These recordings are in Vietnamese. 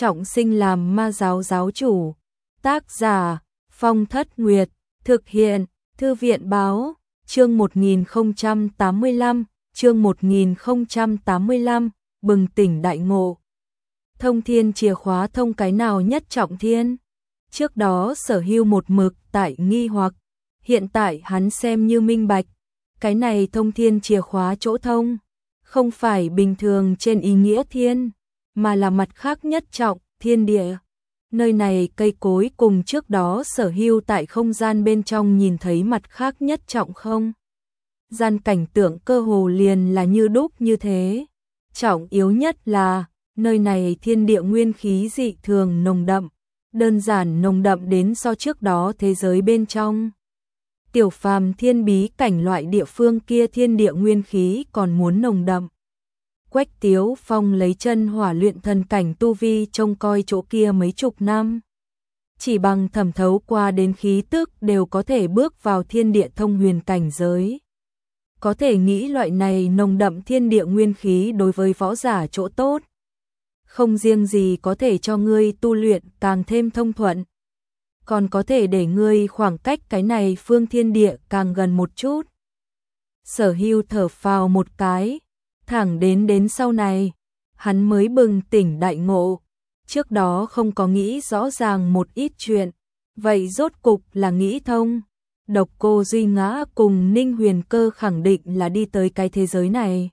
trọng sinh làm ma giáo giáo chủ. Tác giả Phong Thất Nguyệt, thực hiện Thư viện Báo, chương 1085, chương 1085, bừng tỉnh đại ngộ. Thông thiên chìa khóa thông cái nào nhất trọng thiên? Trước đó Sở Hưu một mực tại nghi hoặc, hiện tại hắn xem như minh bạch, cái này thông thiên chìa khóa chỗ thông, không phải bình thường trên ý nghĩa thiên, mà là mặt khác nhất trọng, thiên địa. Nơi này cây cối cùng trước đó Sở Hưu tại không gian bên trong nhìn thấy mặt khác nhất trọng không. Gian cảnh tượng cơ hồ liền là như đúc như thế. Trọng yếu nhất là, nơi này thiên địa nguyên khí dị thường nồng đậm, đơn giản nồng đậm đến so trước đó thế giới bên trong. Tiểu phàm thiên bí cảnh loại địa phương kia thiên địa nguyên khí còn muốn nồng đậm. Quách Tiếu Phong lấy chân hỏa luyện thần cảnh tu vi trông coi chỗ kia mấy chục năm. Chỉ bằng thẩm thấu qua đến khí tức đều có thể bước vào thiên địa thông huyền cảnh giới. Có thể nghĩ loại này nồng đậm thiên địa nguyên khí đối với võ giả chỗ tốt. Không riêng gì có thể cho ngươi tu luyện càng thêm thông thuận, còn có thể để ngươi khoảng cách cái này phương thiên địa càng gần một chút. Sở Hưu thở phào một cái, thẳng đến sau này, hắn mới bừng tỉnh đại ngộ. Trước đó không có nghĩ rõ ràng một ít chuyện, vậy rốt cục là nghĩ thông. Độc Cô Duy Ngã cùng Ninh Huyền Cơ khẳng định là đi tới cái thế giới này.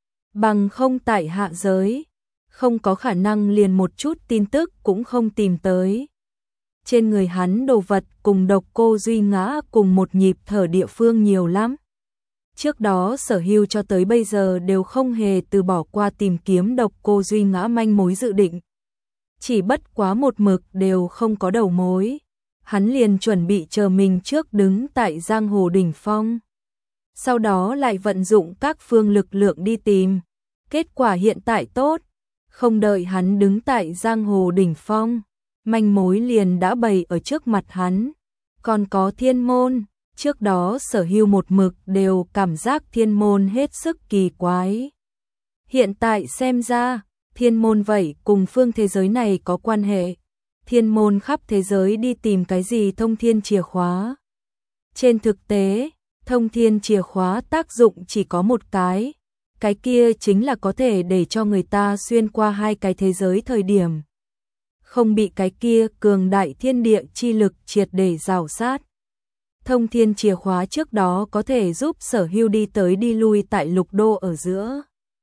Bằng không tại hạ giới, không có khả năng liền một chút tin tức cũng không tìm tới. Trên người hắn đồ vật cùng Độc Cô Duy Ngã cùng một nhịp thở địa phương nhiều lắm. Trước đó Sở Hưu cho tới bây giờ đều không hề từ bỏ qua tìm kiếm Độc Cô Duy Ngã manh mối dự định. Chỉ bất quá một mực đều không có đầu mối. Hắn liền chuẩn bị chờ mình trước đứng tại giang hồ đỉnh phong. Sau đó lại vận dụng các phương lực lượng đi tìm. Kết quả hiện tại tốt. Không đợi hắn đứng tại giang hồ đỉnh phong, manh mối liền đã bày ở trước mặt hắn. Còn có thiên môn, trước đó Sở Hưu một mực đều cảm giác thiên môn hết sức kỳ quái. Hiện tại xem ra, thiên môn vậy cùng phương thế giới này có quan hệ. Thiên môn khắp thế giới đi tìm cái gì thông thiên chìa khóa. Trên thực tế, thông thiên chìa khóa tác dụng chỉ có một cái kia chính là có thể để cho người ta xuyên qua hai cái thế giới thời điểm. Không bị cái kia cường đại thiên địa chi lực triệt để rào sát. Thông thiên chìa khóa trước đó có thể giúp Sở Hưu đi tới đi lui tại lục đô ở giữa.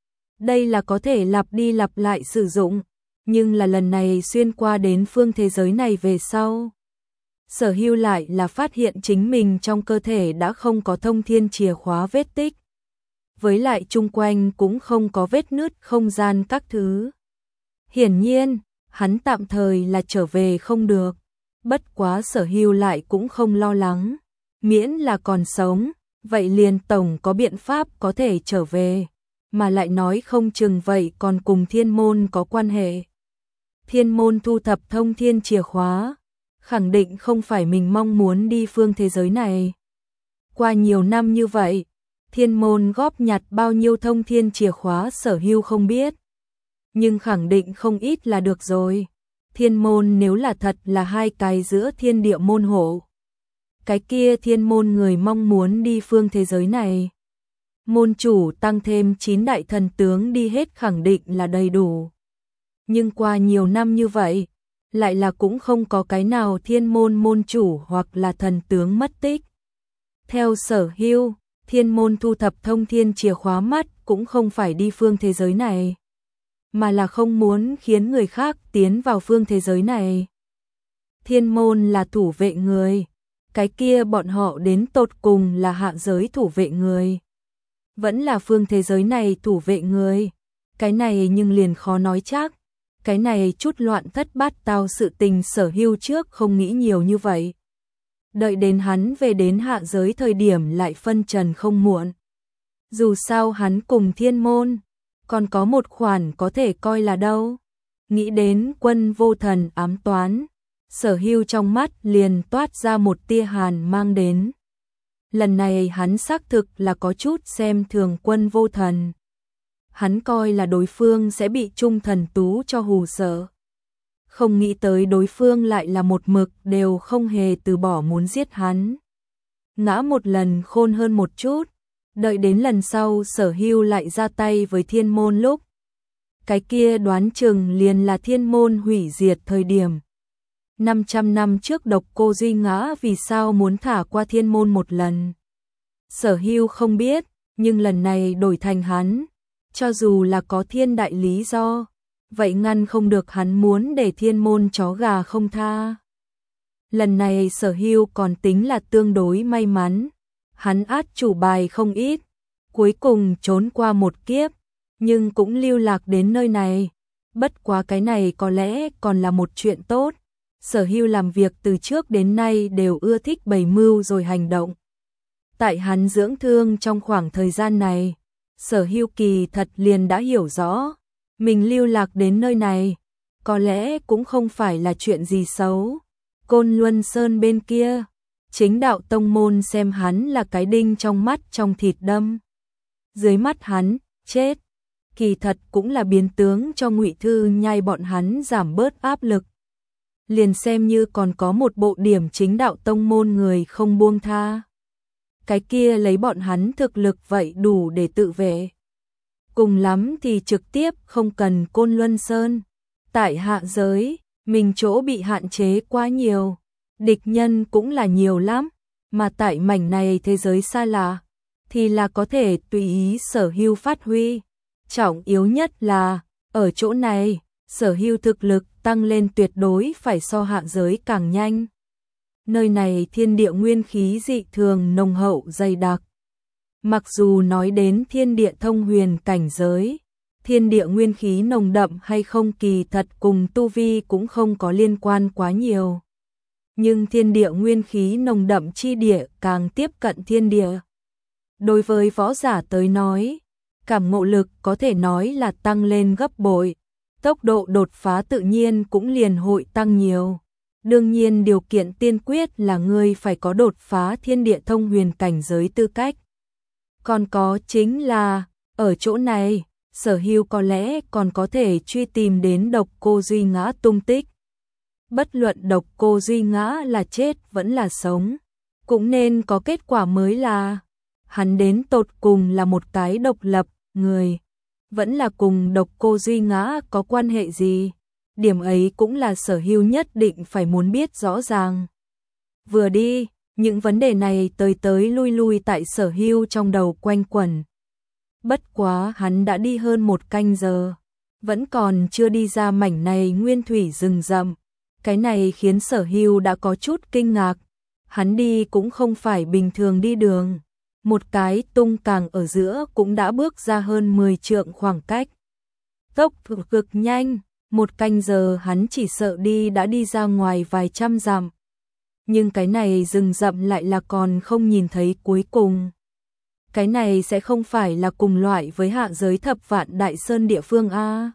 Đây là có thể lặp đi lặp lại sử dụng, nhưng là lần này xuyên qua đến phương thế giới này về sau. Sở Hưu lại là phát hiện chính mình trong cơ thể đã không có thông thiên chìa khóa vết tích. Với lại chung quanh cũng không có vết nứt không gian các thứ. Hiển nhiên, hắn tạm thời là trở về không được. Bất quá Sở Hưu lại cũng không lo lắng. Miễn là còn sống, vậy liền tổng có biện pháp có thể trở về. Mà lại nói không chừng vậy còn cùng thiên môn có quan hệ. Thiên môn thu thập thông thiên chìa khóa, khẳng định không phải mình mong muốn đi phương thế giới này. Qua nhiều năm như vậy, thiên môn góp nhặt bao nhiêu thông thiên chìa khóa Sở Hưu không biết. Nhưng khẳng định không ít là được rồi. Thiên môn nếu là thật là hai cái giữa thiên địa môn hộ. Cái kia thiên môn người mong muốn đi phương thế giới này. Môn chủ tăng thêm 9 đại thần tướng đi hết khẳng định là đầy đủ. Nhưng qua nhiều năm như vậy, lại là cũng không có cái nào thiên môn môn chủ hoặc là thần tướng mất tích. Theo Sở Hưu, thiên môn thu thập thông thiên chìa khóa mắt cũng không phải đi phương thế giới này, mà là không muốn khiến người khác tiến vào phương thế giới này. Thiên môn là thủ vệ người, cái kia bọn họ đến tột cùng là hạ giới thủ vệ người, vẫn là phương thế giới này thủ vệ người. Cái này nhưng liền khó nói chắc. Cái này chút loạn thất bát tao sự tình Sở Hưu trước không nghĩ nhiều như vậy. Đợi đến hắn về đến hạ giới thời điểm lại phân trần không muộn. Dù sao hắn cùng thiên môn, còn có một khoản có thể coi là đâu. Nghĩ đến Quân Vô Thần ám toán, Sở Hưu trong mắt liền toát ra một tia hàn mang đến. Lần này hắn xác thực là có chút xem thường Quân Vô Thần. Hắn coi là đối phương sẽ bị Trung Thần Tú cho hù sợ. không nghĩ tới đối phương lại là một mực đều không hề từ bỏ muốn giết hắn. Ngã một lần khôn hơn một chút, đợi đến lần sau Sở Hưu lại ra tay với thiên môn lúc. Cái kia đoán chừng liền là thiên môn hủy diệt thời điểm. 500 năm trước Độc Cô Duy Ngã vì sao muốn thả qua thiên môn một lần. Sở Hưu không biết, nhưng lần này đổi thành hắn, cho dù là có thiên đại lý do, vậy ngăn không được hắn muốn để thiên môn chó gà không tha. Lần này Sở Hưu còn tính là tương đối may mắn, hắn át chủ bài không ít, cuối cùng trốn qua một kiếp, nhưng cũng lưu lạc đến nơi này. Bất quá cái này có lẽ còn là một chuyện tốt. Sở Hưu làm việc từ trước đến nay đều ưa thích bày mưu rồi hành động. Tại hắn dưỡng thương trong khoảng thời gian này, Sở Hưu kỳ thật liền đã hiểu rõ, mình lưu lạc đến nơi này, có lẽ cũng không phải là chuyện gì xấu. Côn Luân Sơn bên kia, chính đạo tông môn xem hắn là cái đinh trong mắt trong thịt đâm. Dưới mắt hắn, chết, kỳ thật cũng là biến tướng cho Ngụy Thư Nhai bọn hắn giảm bớt áp lực. Liền xem như còn có một bộ điểm chính đạo tông môn người không buông tha. Cái kia lấy bọn hắn thực lực vậy đủ để tự vệ. Cùng lắm thì trực tiếp không cần Côn Luân Sơn. Tại hạ giới, mình chỗ bị hạn chế quá nhiều, địch nhân cũng là nhiều lắm, mà tại mảnh này thế giới xa lạ, thì là có thể tùy ý Sở Hưu phát huy. Trọng yếu nhất là, ở chỗ này, Sở Hưu thực lực tăng lên tuyệt đối phải so hạ giới càng nhanh. Nơi này thiên địa nguyên khí dị thường nồng hậu dày đặc. Mặc dù nói đến thiên địa thông huyền cảnh giới, thiên địa nguyên khí nồng đậm hay không kỳ thật cùng tu vi cũng không có liên quan quá nhiều. Nhưng thiên địa nguyên khí nồng đậm chi địa càng tiếp cận thiên địa. Đối với võ giả tới nói, cảm ngộ lực có thể nói là tăng lên gấp bội, tốc độ đột phá tự nhiên cũng liền hội tăng nhiều. Đương nhiên điều kiện tiên quyết là ngươi phải có đột phá thiên địa thông huyền cảnh giới tư cách. Còn có chính là, ở chỗ này, Sở Hưu có lẽ còn có thể truy tìm đến Độc Cô Duy Ngã tung tích. Bất luận Độc Cô Duy Ngã là chết vẫn là sống, cũng nên có kết quả mới là hắn đến tột cùng là một cái độc lập người, vẫn là cùng Độc Cô Duy Ngã có quan hệ gì. Điểm ấy cũng là Sở Hưu nhất định phải muốn biết rõ ràng. Vừa đi, những vấn đề này tới tới lui lui tại Sở Hưu trong đầu quanh quẩn. Bất quá hắn đã đi hơn 1 canh giờ, vẫn còn chưa đi ra mảnh này nguyên thủy rừng rậm. Cái này khiến Sở Hưu đã có chút kinh ngạc. Hắn đi cũng không phải bình thường đi đường. Một cái tung càng ở giữa cũng đã bước ra hơn 10 trượng khoảng cách. Tốc độ cực nhanh, 1 canh giờ hắn chỉ sợ đi đã đi ra ngoài vài trăm dặm. Nhưng cái này rừng rậm lại là còn không nhìn thấy cuối cùng. Cái này sẽ không phải là cùng loại với hạ giới Thập Vạn Đại Sơn địa phương a?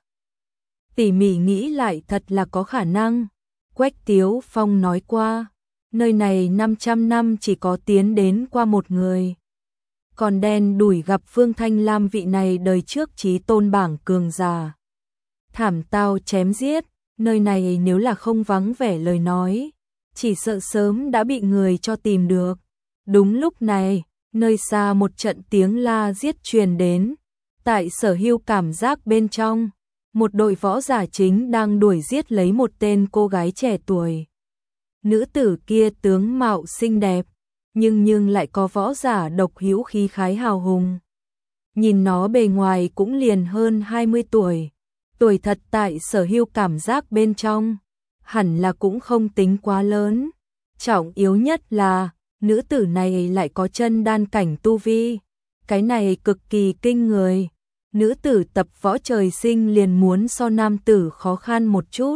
Tỉ mỉ nghĩ lại thật là có khả năng. Quách Tiếu Phong nói qua, nơi này 500 năm chỉ có tiến đến qua một người. Còn đen đủi gặp Phương Thanh Lam vị này đời trước chí tôn bảng cường giả. Thảm tao chém giết, nơi này nếu là không vắng vẻ lời nói, chỉ sợ sớm đã bị người cho tìm được. Đúng lúc này, nơi xa một trận tiếng la giết truyền đến. Tại Sở Hưu cảm giác bên trong, một đội võ giả chính đang đuổi giết lấy một tên cô gái trẻ tuổi. Nữ tử kia tướng mạo xinh đẹp, nhưng lại có võ giả độc hữu khí khái hào hùng. Nhìn nó bề ngoài cũng liền hơn 20 tuổi. Tuổi thật tại Sở Hưu cảm giác bên trong, hẳn là cũng không tính quá lớn. Trọng yếu nhất là, nữ tử này lại có chân đan cảnh tu vi. Cái này cực kỳ kinh người. Nữ tử tập võ trời sinh liền muốn so nam tử khó khăn một chút.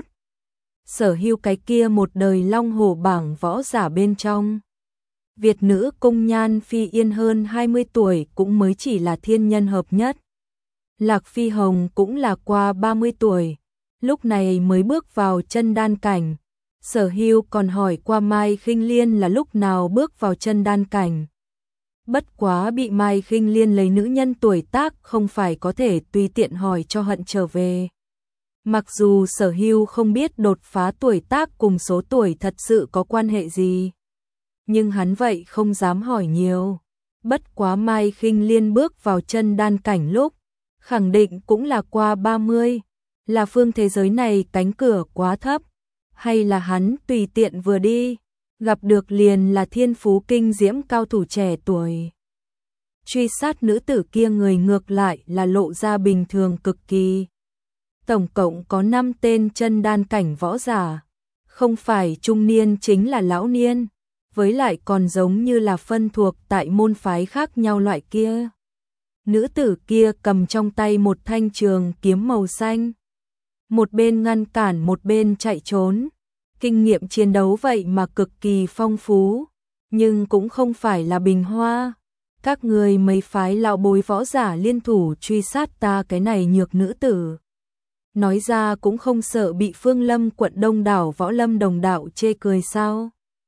Sở Hưu cái kia một đời long hổ bảng võ giả bên trong. Việt nữ Cung Nhan Phi Yên hơn 20 tuổi cũng mới chỉ là thiên nhân hợp nhất. Lạc Phi Hồng cũng là qua 30 tuổi, lúc này mới bước vào chân đan cảnh. Sở Hưu còn hỏi qua Mai Khinh Liên là lúc nào bước vào chân đan cảnh. Bất quá bị Mai Khinh Liên lấy nữ nhân tuổi tác không phải có thể tùy tiện hỏi cho hận trở về. Mặc dù Sở Hưu không biết đột phá tuổi tác cùng số tuổi thật sự có quan hệ gì, nhưng hắn vậy không dám hỏi nhiều. Bất quá Mai Khinh Liên bước vào chân đan cảnh lúc, khẳng định cũng là qua 30, là phương thế giới này cánh cửa quá thấp, hay là hắn tùy tiện vừa đi, gặp được liền là thiên phú kinh diễm cao thủ trẻ tuổi. Truy sát nữ tử kia người ngược lại là lộ ra bình thường cực kỳ. Tổng cộng có 5 tên chân đan cảnh võ giả, không phải trung niên chính là lão niên, với lại còn giống như là phân thuộc tại môn phái khác nhau loại kia. Nữ tử kia cầm trong tay một thanh trường kiếm màu xanh, một bên ngăn cản một bên chạy trốn. Kinh nghiệm chiến đấu vậy mà cực kỳ phong phú, nhưng cũng không phải là bình hoa. Các người mấy phái lão bối võ giả liên thủ truy sát ta cái này nhược nữ tử. Nói ra cũng không sợ bị Phương Lâm quận Đông đảo võ lâm đồng đạo chê cười sao.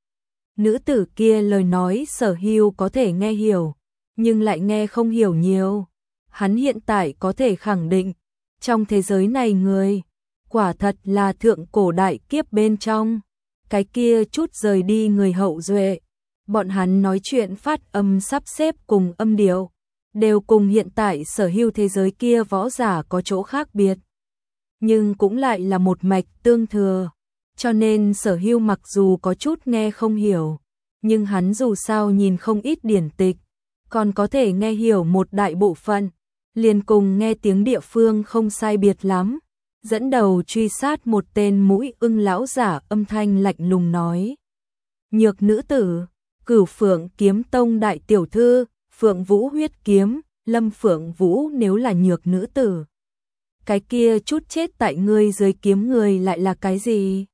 Nữ tử kia lời nói Sở Hưu có thể nghe hiểu, nhưng lại nghe không hiểu nhiều. Hắn hiện tại có thể khẳng định, trong thế giới này người, quả thật là thượng cổ đại kiếp bên trong, cái kia chút rời đi người hậu duệ. Bọn hắn nói chuyện phát âm sắp xếp cùng âm điệu, đều cùng hiện tại Sở Hưu thế giới kia võ giả có chỗ khác biệt, nhưng cũng lại là một mạch tương thừa. Cho nên Sở Hưu mặc dù có chút nghe không hiểu, nhưng hắn dù sao nhìn không ít điển tịch, còn có thể nghe hiểu một đại bộ phận, liền cùng nghe tiếng địa phương không sai biệt lắm. Dẫn đầu truy sát một tên mũi ưng lão giả âm thanh lạnh lùng nói: nhược nữ tử, Cửu Phượng Kiếm Tông đại tiểu thư, Phượng Vũ huyết kiếm, Lâm Phượng Vũ nếu là nhược nữ tử, cái kia chút chết tại ngươi dưới kiếm người lại là cái gì?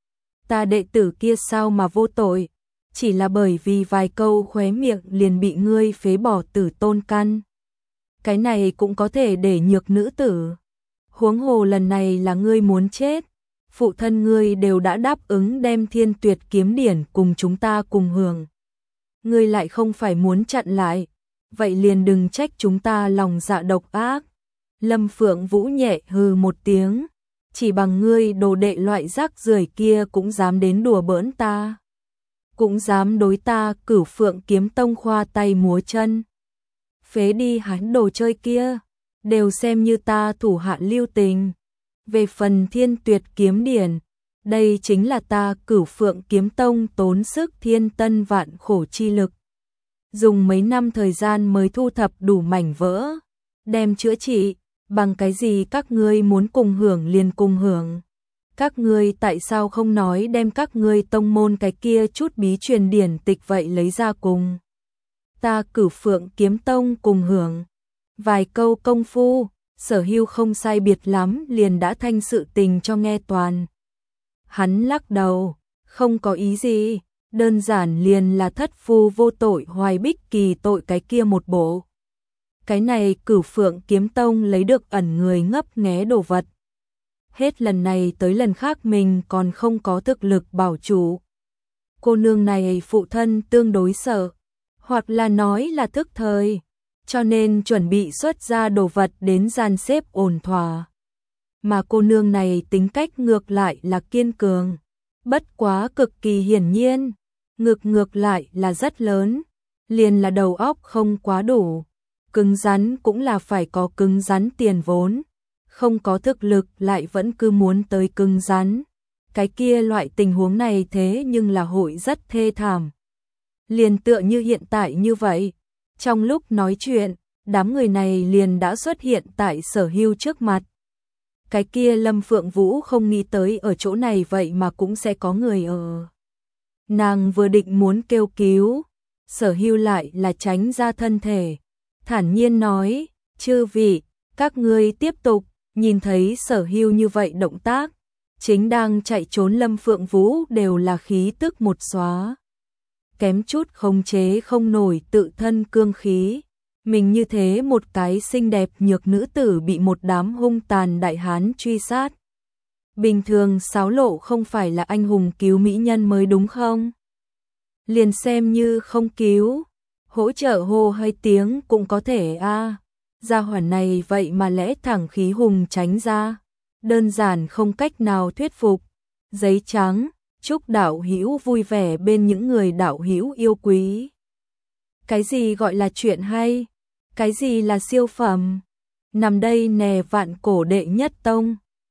Ta đệ tử kia sao mà vô tội, chỉ là bởi vì vài câu khóe miệng liền bị ngươi phế bỏ tử tôn căn. Cái này cũng có thể để nhược nữ tử. Huống hồ lần này là ngươi muốn chết, phụ thân ngươi đều đã đáp ứng đem Thiên Tuyệt kiếm điển cùng chúng ta cùng hưởng. Ngươi lại không phải muốn chặn lại, vậy liền đừng trách chúng ta lòng dạ độc ác. Lâm Phượng Vũ nhẹ hừ một tiếng, chỉ bằng ngươi đồ đệ loại rác rưởi kia cũng dám đến đùa bỡn ta, cũng dám đối ta Cửu Phượng Kiếm Tông khoa tay múa chân. Phế đi hắn đồ chơi kia, đều xem như ta thủ hạ lưu tình. Về phần Thiên Tuyệt kiếm điển, đây chính là ta Cửu Phượng Kiếm Tông tốn sức thiên tân vạn khổ chi lực, dùng mấy năm thời gian mới thu thập đủ mảnh vỡ, đem chữa trị. Bằng cái gì các ngươi muốn cùng hưởng liền cùng hưởng? Các ngươi tại sao không nói đem các ngươi tông môn cái kia chút bí truyền điển tịch vậy lấy ra cùng ta Cửu Phượng Kiếm Tông cùng hưởng? Vài câu công phu, Sở Hưu không sai biệt lắm liền đã thanh sự tình cho nghe toàn. Hắn lắc đầu, không có ý gì, đơn giản liền là thất phu vô tội Hoài Bích Kỳ tội cái kia một bộ. Cái này Cửu Phượng Kiếm Tông lấy được ẩn người ngấp nghé đồ vật. Hết lần này tới lần khác mình còn không có thực lực bảo chủ. Cô nương này phụ thân tương đối sợ, hoặc là nói là thức thời, cho nên chuẩn bị xuất ra đồ vật đến dàn xếp ổn thỏa. Mà cô nương này tính cách ngược lại là kiên cường, bất quá cực kỳ hiển nhiên, ngược lại là rất lớn, liền là đầu óc không quá đủ. Cứng rắn cũng là phải có cứng rắn tiền vốn, không có thực lực lại vẫn cứ muốn tới cứng rắn. Cái kia loại tình huống này thế nhưng là hội rất thê thảm. Liền tựa như hiện tại như vậy, trong lúc nói chuyện, đám người này liền đã xuất hiện tại Sở Hưu trước mặt. Cái kia Lâm Phượng Vũ không nghĩ tới ở chỗ này vậy mà cũng sẽ có người ở. Nàng vừa định muốn kêu cứu, Sở Hưu lại là tránh ra thân thể, thản nhiên nói: chư vị, các ngươi tiếp tục. Nhìn thấy Sở Hưu như vậy động tác, chính đang chạy trốn Lâm Phượng Vũ đều là khí tức một xóa, kém chút khống chế không nổi tự thân cương khí. Mình như thế một cái xinh đẹp nhược nữ tử bị một đám hung tàn đại hán truy sát. Bình thường Sáo Lộ không phải là anh hùng cứu mỹ nhân mới đúng không? Liền xem như không cứu, hỗ trợ hô hơi tiếng cũng có thể a. Gia hỏa này vậy mà lẽ thẳng khí hùng tránh ra, đơn giản không cách nào thuyết phục. Giấy trắng, chúc đạo hữu vui vẻ bên những người đạo hữu yêu quý. Cái gì gọi là chuyện hay? Cái gì là siêu phẩm? Nằm đây nè vạn cổ đệ nhất tông.